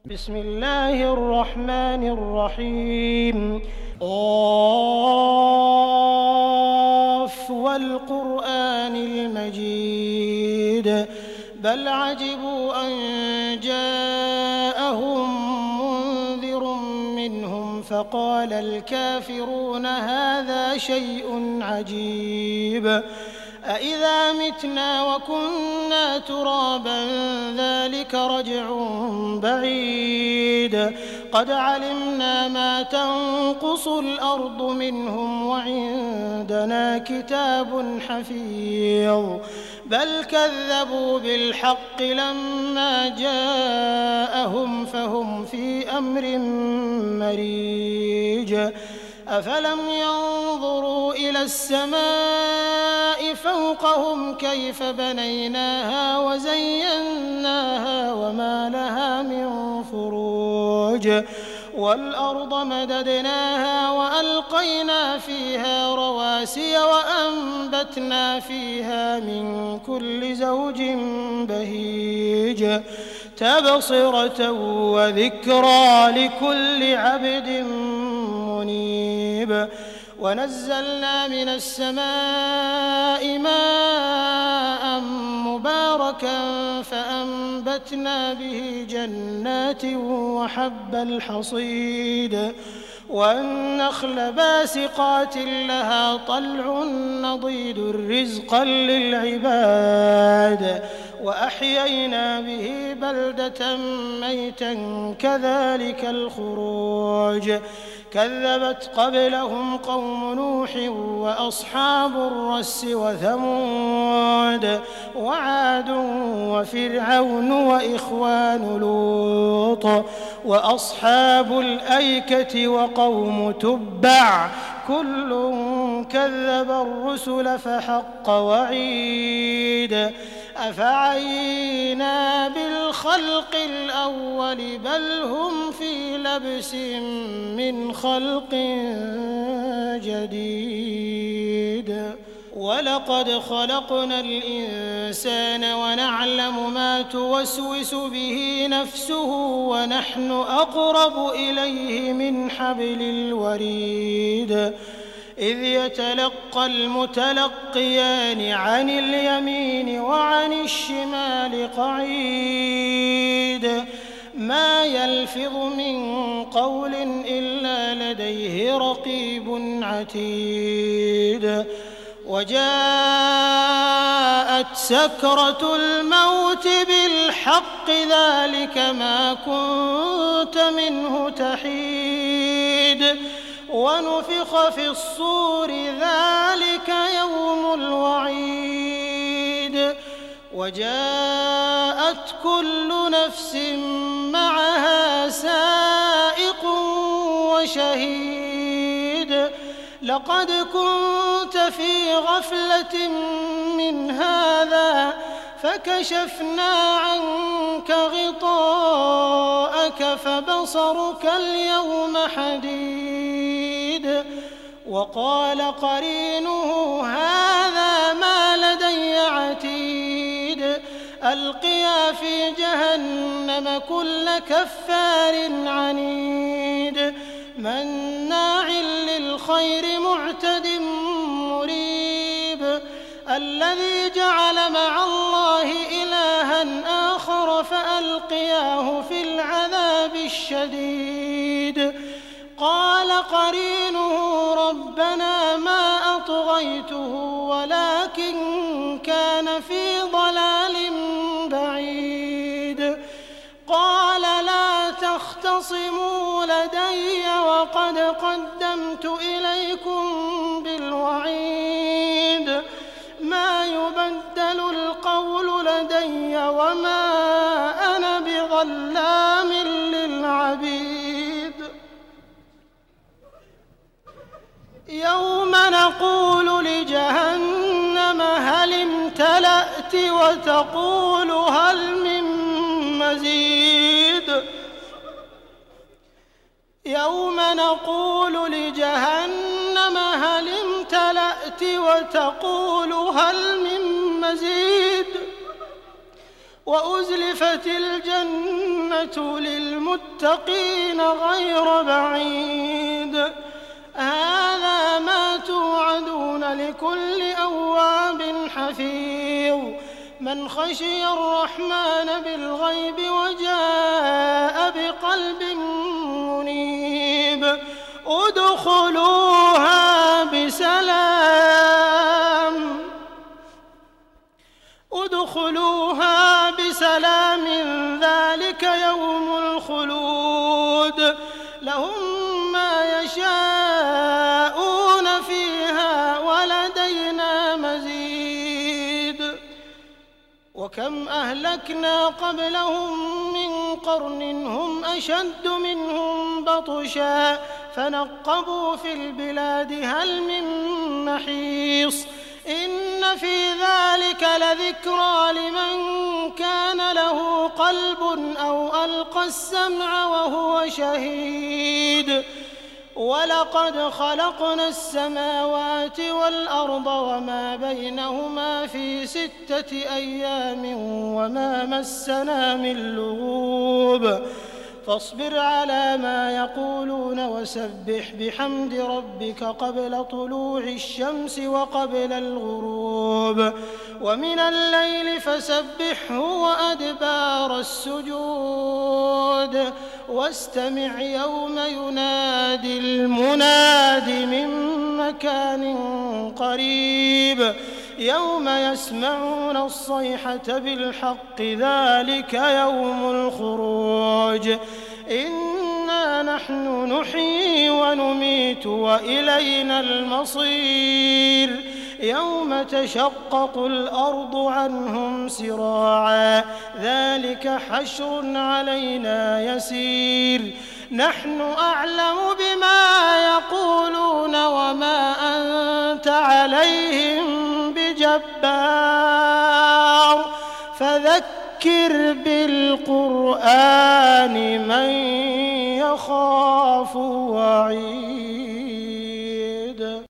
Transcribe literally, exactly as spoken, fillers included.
بسم الله الرحمن الرحيم قاف والقرآن المجيد بل عجبوا أن جاءهم منذر منهم فقال الكافرون هذا شيء عجيب أإذا متنا وكنا ترابا ذلك رجع بعيد قد علمنا ما تنقص الأرض منهم وعندنا كتاب حفيظ بل كذبوا بالحق لما جاءهم فهم في أمر مريج أفلم ينظروا إلى السماء فوقهم كيف بنيناها وزيناها وما لها من فروج والأرض مددناها وألقينا فيها رواسي وأنبتنا فيها من كل زوج بهيج تبصرة وذكرى لكل عبد منيب ونزلنا من السماء ماء مباركا فأنبتنا به جنات وحب الحصيد والنخل باسقات لها طلع نضيد رزقا للعباد وأحيينا به بلدة ميتا كذلك الخروج كذبت قبلهم قوم نوح وأصحاب الرس وثمود وعاد وفرعون وإخوان لوط وأصحاب الأيكة وقوم تبع كل كذب الرسل فحق وعيد أفعينا بالخلق الأول بل هم في لبس من خلق جديد ولقد خلقنا الإنسان ونعلم ما توسوس به نفسه ونحن أقرب إليه من حبل الوريد إذ يتلقى المتلقيان عن اليمين وعن الشمال قعيد ما يلفظ من قول إلا لديه رقيب عتيد وجاءت سكرة الموت بالحق ذلك ما كنت منه تحيد ونفخ في الصور ذلك يوم الوعيد وجاءت كل نفس معها سائق وشهيد لقد كنت في غفلة من هذا فكشفنا عنك غطاءك فبصرك اليوم حديد وقال قرينه هذا ما لدي عتيد ألقيا في جهنم كل كفار عنيد مناع للخير معتد مريب الذي جعل مع الله إلها آخر فألقياه في العذاب الشديد قال قرينه ربنا ما أطغيته ولكن كان في ضلال بعيد قال لا تختصموا لدي وقد قدمت إليكم بالوعيد ما يبدل القول لدي وما أنا بظلام للعبيد يوم نقول لجهنم هل امتلأت وتقول هل من مزيد يوم نقول لجهنم هل امتلأت وتقول هل من مزيد وأزلفت الجنة والجنة للمتقين غير بعيد هذا ما توعدون لكل أواب حفيظ من خشي الرحمن بالغيب وجاء بقلب منيب ادخلوها بسلام ادخلوها بسلام ذلك يوم الخلود لهم ما يشاءون فيها ولدينا مزيد وكم أهلكنا قبلهم من قرن هم أشد منهم بطشا فنقبوا في البلاد هل من محيص إن في ذلك لذكرى لمن كان له قلب أو ألقى السمع وهو شهيد ولقد خلقنا السماوات والأرض وما بينهما في ستة أيام وما مسنا من لغوب فاصبر على ما يقولون وسبح بحمد ربك قبل طلوع الشمس وقبل الغروب ومن الليل فسبحه وأدبار السجود واستمع يوم ينادي المناد من مكان قريب يوم يسمعون الصيحة بالحق ذلك يوم الخروج إنا نحن نحيي ونميت وإلينا المصير يوم تشقق الأرض عنهم سراعا ذلك حشر علينا يسير نحن أعلم بما يقولون وما أنت عليهم بجبار فذكر بالقرآن من يخاف وعيد